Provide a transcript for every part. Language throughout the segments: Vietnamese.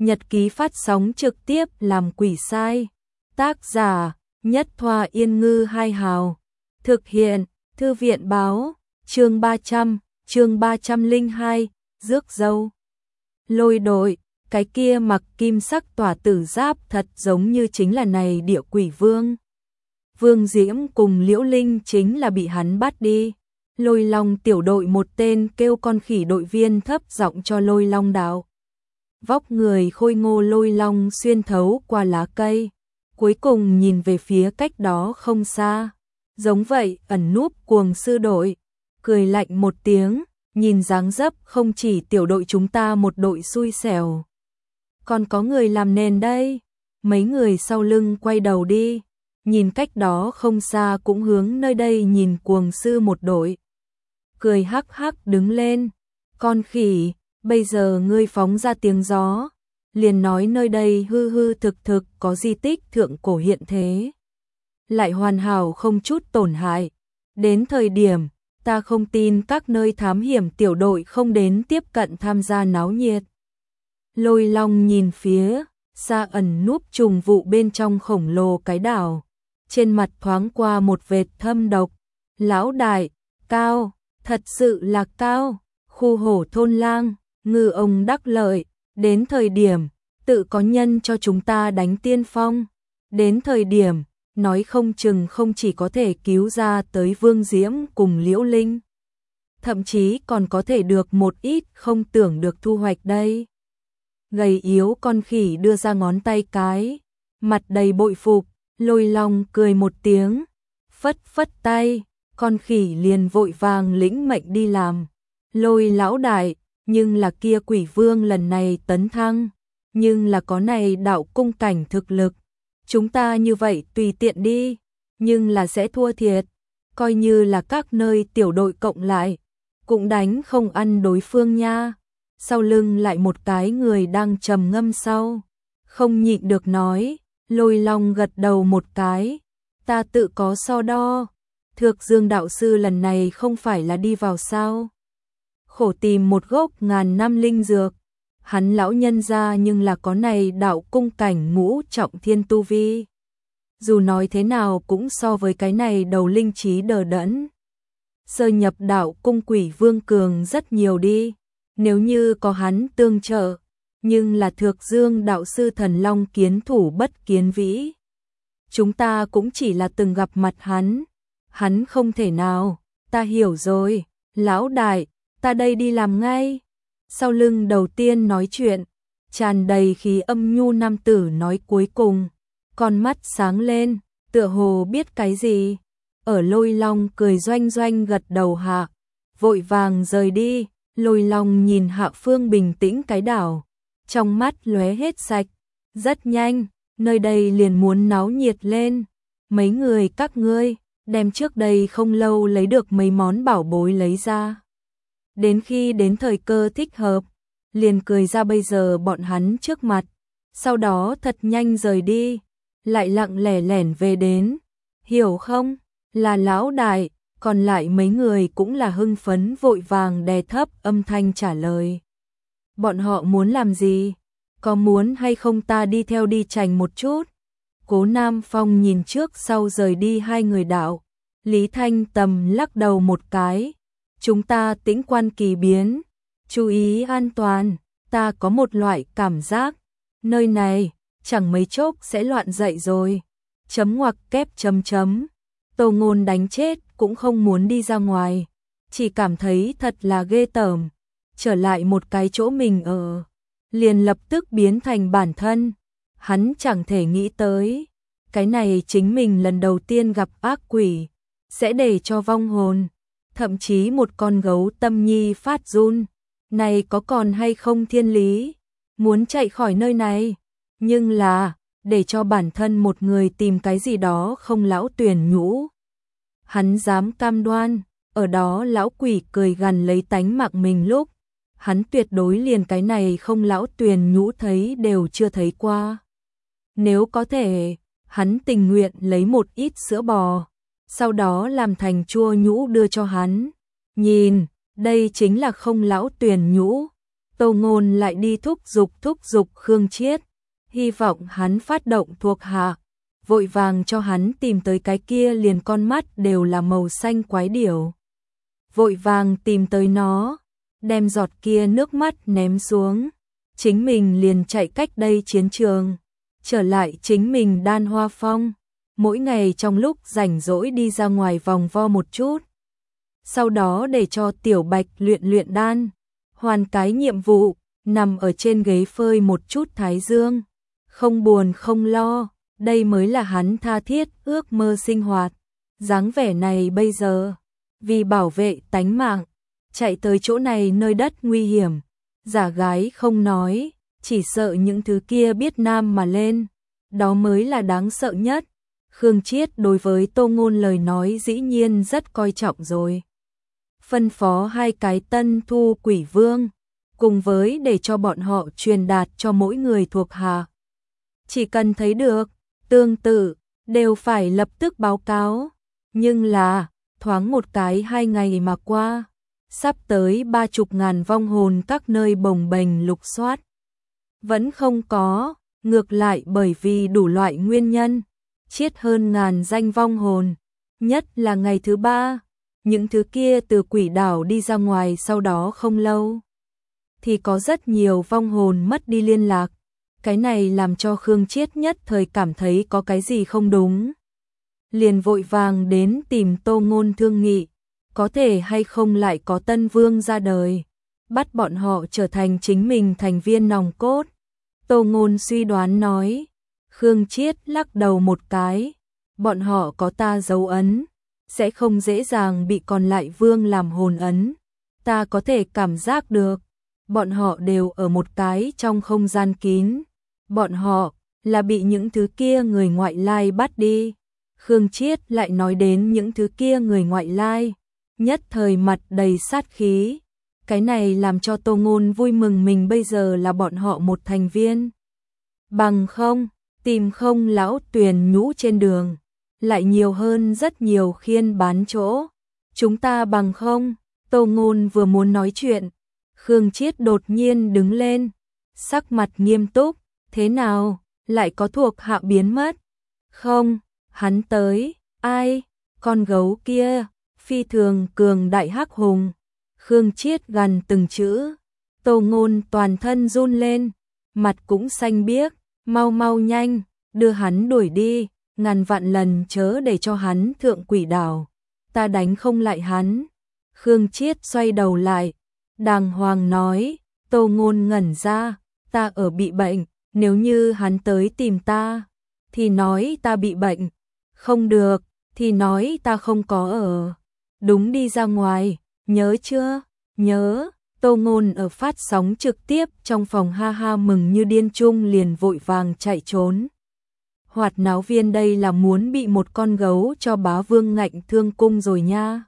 Nhật ký phát sóng trực tiếp làm quỷ sai. Tác giả Nhất Thoa Yên Ngư Hai Hào. Thực hiện Thư viện Báo. Chương 300, chương 302, rước dâu. Lôi đội, cái kia mặc kim sắc tỏa tử giáp thật giống như chính là này địa quỷ vương. Vương Diễm cùng Liễu Linh chính là bị hắn bắt đi. Lôi Long tiểu đội một tên kêu con khỉ đội viên thấp giọng cho Lôi Long đạo. Vóc người khôi ngô Lôi Long xuyên thấu qua lá cây, cuối cùng nhìn về phía cách đó không xa. Giống vậy ẩn núp cuồng sư đội, cười lạnh một tiếng, nhìn dáng dấp không chỉ tiểu đội chúng ta một đội xui xẻo. Còn có người làm nền đây. Mấy người sau lưng quay đầu đi, nhìn cách đó không xa cũng hướng nơi đây nhìn cuồng sư một đội. Cười hắc hắc đứng lên. Con khỉ, bây giờ ngươi phóng ra tiếng gió, liền nói nơi đây hư hư thực thực có di tích thượng cổ hiện thế. Lại hoàn hảo không chút tổn hại. Đến thời điểm, ta không tin các nơi thám hiểm tiểu đội không đến tiếp cận tham gia náo nhiệt. Lôi Long nhìn phía xa ẩn núp trùng vụ bên trong khổng lồ cái đảo, trên mặt thoáng qua một vệt thâm độc. Lão đại, cao, thật sự là cao. Khu hổ thôn lang, ngư ông đắc lợi, đến thời điểm tự có nhân cho chúng ta đánh tiên phong. Đến thời điểm nói không chừng không chỉ có thể cứu ra tới Vương Diễm cùng Liễu Linh, thậm chí còn có thể được một ít không tưởng được thu hoạch đây. Gầy yếu con khỉ đưa ra ngón tay cái, mặt đầy bội phục. Lôi Long cười một tiếng, phất phất tay, con khỉ liền vội vàng lĩnh mệnh đi làm. Lôi lão đại, nhưng là kia quỷ vương lần này tấn thăng, nhưng là có này đạo cung cảnh thực lực. Chúng ta như vậy tùy tiện đi, nhưng là sẽ thua thiệt. Coi như là các nơi tiểu đội cộng lại, cũng đánh không ăn đối phương nha. Sau lưng lại một cái người đang trầm ngâm sau, không nhịn được nói. Lôi Long gật đầu một cái, ta tự có so đo. Thược Dương đạo sư lần này không phải là đi vào sao? Khổ tìm một gốc ngàn năm linh dược, hắn lão nhân ra nhưng là có này đạo cung cảnh ngũ trọng thiên tu vi. Dù nói thế nào cũng so với cái này đầu linh trí đờ đẫn sơ nhập đạo cung quỷ vương cường rất nhiều đi. Nếu như có hắn tương trợ, nhưng là Thược Dương đạo sư thần long kiến thủ bất kiến vĩ. Chúng ta cũng chỉ là từng gặp mặt hắn không thể nào. Ta hiểu rồi, lão đại, ta đây đi làm ngay. Sau lưng đầu tiên nói chuyện, tràn đầy khí âm nhu nam tử nói cuối cùng, con mắt sáng lên, tựa hồ biết cái gì. Ở Lôi Long cười doanh doanh gật đầu hạ, vội vàng rời đi. Lôi Long nhìn hạ phương bình tĩnh cái đảo, trong mắt lóe hết sạch. Rất nhanh, nơi đây liền muốn náo nhiệt lên. Mấy người các ngươi đem trước đây không lâu lấy được mấy món bảo bối lấy ra. Đến khi đến thời cơ thích hợp, liền cười ra bây giờ bọn hắn trước mặt. Sau đó thật nhanh rời đi, lại lặng lẻ lẻn về đến. Hiểu không? Là lão đại. Còn lại mấy người cũng là hưng phấn vội vàng đè thấp âm thanh trả lời. Bọn họ muốn làm gì? Có muốn hay không ta đi theo đi chành một chút? Cố Nam Phong nhìn trước sau rời đi hai người đạo. Lý Thanh Tầm lắc đầu một cái. Chúng ta tĩnh quan kỳ biến, chú ý an toàn. Ta có một loại cảm giác, nơi này chẳng mấy chốc sẽ loạn dậy rồi. Chấm ngoặc kép chấm chấm. Tô Ngôn đánh chết cũng không muốn đi ra ngoài, chỉ cảm thấy thật là ghê tởm. Trở lại một cái chỗ mình ở, liền lập tức biến thành bản thân. Hắn chẳng thể nghĩ tới, cái này chính mình lần đầu tiên gặp ác quỷ, sẽ để cho vong hồn, thậm chí một con gấu tâm nhi phát run. Này có còn hay không thiên lý, muốn chạy khỏi nơi này, nhưng là để cho bản thân một người tìm cái gì đó không lão tuyển nhũ. Hắn dám cam đoan, ở đó lão quỷ cười gằn lấy tánh mạng mình lúc, hắn tuyệt đối liền cái này không lão tuyển nhũ thấy đều chưa thấy qua. Nếu có thể, hắn tình nguyện lấy một ít sữa bò, sau đó làm thành chua nhũ đưa cho hắn. Nhìn, đây chính là không lão tuyển nhũ. Tô Ngôn lại đi thúc giục Khương Chiết, hy vọng hắn phát động thuộc hạ, vội vàng cho hắn tìm tới cái kia liền con mắt đều là màu xanh quái điểu. Vội vàng tìm tới nó, đem giọt kia nước mắt ném xuống, chính mình liền chạy cách đây chiến trường, trở lại chính mình Đan Hoa Phong, mỗi ngày trong lúc rảnh rỗi đi ra ngoài vòng vo một chút. Sau đó để cho Tiểu Bạch luyện đan, hoàn cái nhiệm vụ, nằm ở trên ghế phơi một chút thái dương, không buồn không lo, đây mới là hắn tha thiết ước mơ sinh hoạt. Dáng vẻ này bây giờ, vì bảo vệ tánh mạng, chạy tới chỗ này nơi đất nguy hiểm, giả gái không nói, chỉ sợ những thứ kia biết nam mà lên, đó mới là đáng sợ nhất. Khương Chiết đối với Tô Ngôn lời nói dĩ nhiên rất coi trọng rồi. Phân phó 2 cái Tân Thu Quỷ Vương, cùng với để cho bọn họ truyền đạt cho mỗi người thuộc hạ. Chỉ cần thấy được, tương tự, đều phải lập tức báo cáo. Nhưng là, thoáng một cái 2 ngày mà qua, sắp tới 30.000 vong hồn các nơi bồng bềnh lục soát. Vẫn không có, ngược lại bởi vì đủ loại nguyên nhân, chết hơn 1000 danh vong hồn, nhất là ngày thứ 3, những thứ kia từ quỷ đảo đi ra ngoài sau đó không lâu, thì có rất nhiều vong hồn mất đi liên lạc. Cái này làm cho Khương Chiết nhất thời cảm thấy có cái gì không đúng. Liền vội vàng đến tìm Tô Ngôn thương nghị, có thể hay không lại có tân vương ra đời, bắt bọn họ trở thành chính mình thành viên nòng cốt. Tô Ngôn suy đoán nói, Khương Chiết lắc đầu một cái, bọn họ có ta dấu ấn, sẽ không dễ dàng bị còn lại vương làm hồn ấn. Ta có thể cảm giác được, bọn họ đều ở một cái trong không gian kín, bọn họ là bị những thứ kia người ngoại lai bắt đi. Khương Chiết lại nói đến những thứ kia người ngoại lai, nhất thời mặt đầy sát khí. Cái này làm cho Tô Ngôn vui mừng mình bây giờ là bọn họ một thành viên. Bằng không, tìm không lão Tuyền nhũ trên đường, lại nhiều hơn rất nhiều khiên bán chỗ. Chúng ta bằng không, Tô Ngôn vừa muốn nói chuyện, Khương Chiết đột nhiên đứng lên, sắc mặt nghiêm túc, thế nào, lại có thuộc hạ biến mất? Không, hắn tới, ai? Con gấu kia, phi thường cường đại hắc hùng. Khương Chiết gần từng chữ, Tô Ngôn toàn thân run lên, mặt cũng xanh biếc, mau nhanh, đưa hắn đuổi đi, ngàn vạn lần chớ để cho hắn thượng quỷ đảo, ta đánh không lại hắn. Khương Chiết xoay đầu lại, đàng hoàng nói, Tô Ngôn ngẩn ra, ta ở bị bệnh, nếu như hắn tới tìm ta, thì nói ta bị bệnh, không được, thì nói ta không có ở. Đúng đi ra ngoài, nhớ chưa? Nhớ. Tô Ngôn ở phát sóng trực tiếp trong phòng ha ha mừng như điên chung liền vội vàng chạy trốn. Hoạt náo viên đây là muốn bị một con gấu cho bá vương ngạnh thương cung rồi nha.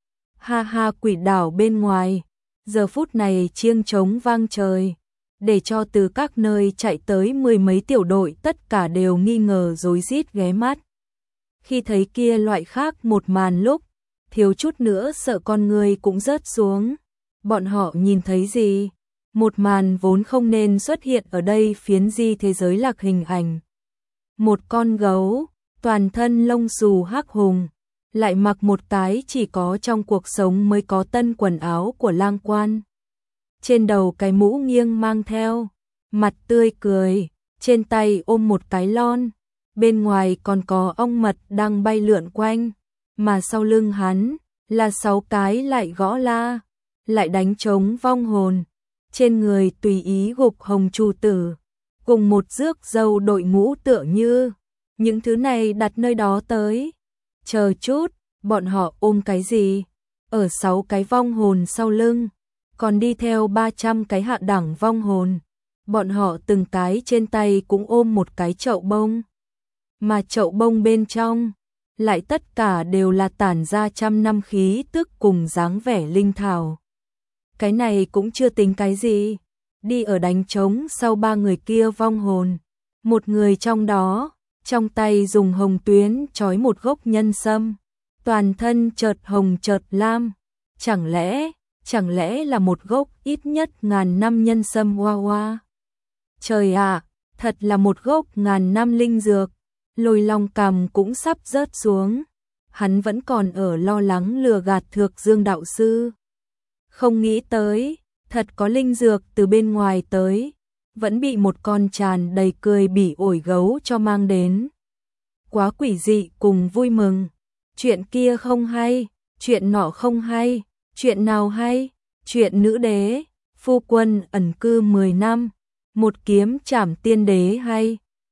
Ha ha, quỷ đảo bên ngoài, giờ phút này chiêng trống vang trời, để cho từ các nơi chạy tới 10 mấy tiểu đội tất cả đều nghi ngờ rối rít ghé mắt. Khi thấy kia loại khác một màn lúc, thiếu chút nữa sợ con người cũng rớt xuống. Bọn họ nhìn thấy gì? Một màn vốn không nên xuất hiện ở đây phiến di thế giới lạc hình ảnh. Một con gấu, toàn thân lông xù hắc hùng, lại mặc một cái chỉ có trong cuộc sống mới có tân quần áo của lang quan. Trên đầu cái mũ nghiêng mang theo, mặt tươi cười, trên tay ôm một cái lon, bên ngoài còn có ong mật đang bay lượn quanh, mà sau lưng hắn là 6 cái lại gõ la, lại đánh trống vong hồn, trên người tùy ý gục hồng chủ tử, cùng một rước dâu đội ngũ tựa như, những thứ này đặt nơi đó tới. Chờ chút, bọn họ ôm cái gì? Ở 6 cái vong hồn sau lưng, còn đi theo 300 cái hạ đẳng vong hồn. Bọn họ từng cái trên tay cũng ôm một cái chậu bông. Mà chậu bông bên trong, lại tất cả đều là tản ra trăm năm khí tức cùng dáng vẻ linh thảo. Cái này cũng chưa tính cái gì. Đi ở đánh trống sau 3 người kia vong hồn. Một người trong đó, trong tay dùng hồng tuyến trói một gốc nhân sâm. Toàn thân chợt hồng chợt lam. Chẳng lẽ, chẳng lẽ là một gốc ít nhất ngàn năm nhân sâm hoa hoa. Trời ạ, thật là một gốc ngàn năm linh dược. Lôi Long cằm cũng sắp rớt xuống. Hắn vẫn còn ở lo lắng lừa gạt Thược Dương đạo sư. Không nghĩ tới, thật có linh dược từ bên ngoài tới, vẫn bị một con tràn đầy cười bỉ ổi gấu cho mang đến. Quá quỷ dị cùng vui mừng. Chuyện kia không hay, chuyện nọ không hay, chuyện nào hay? Chuyện nữ đế, phu quân ẩn cư 10 năm, một kiếm trảm tiên đế hay?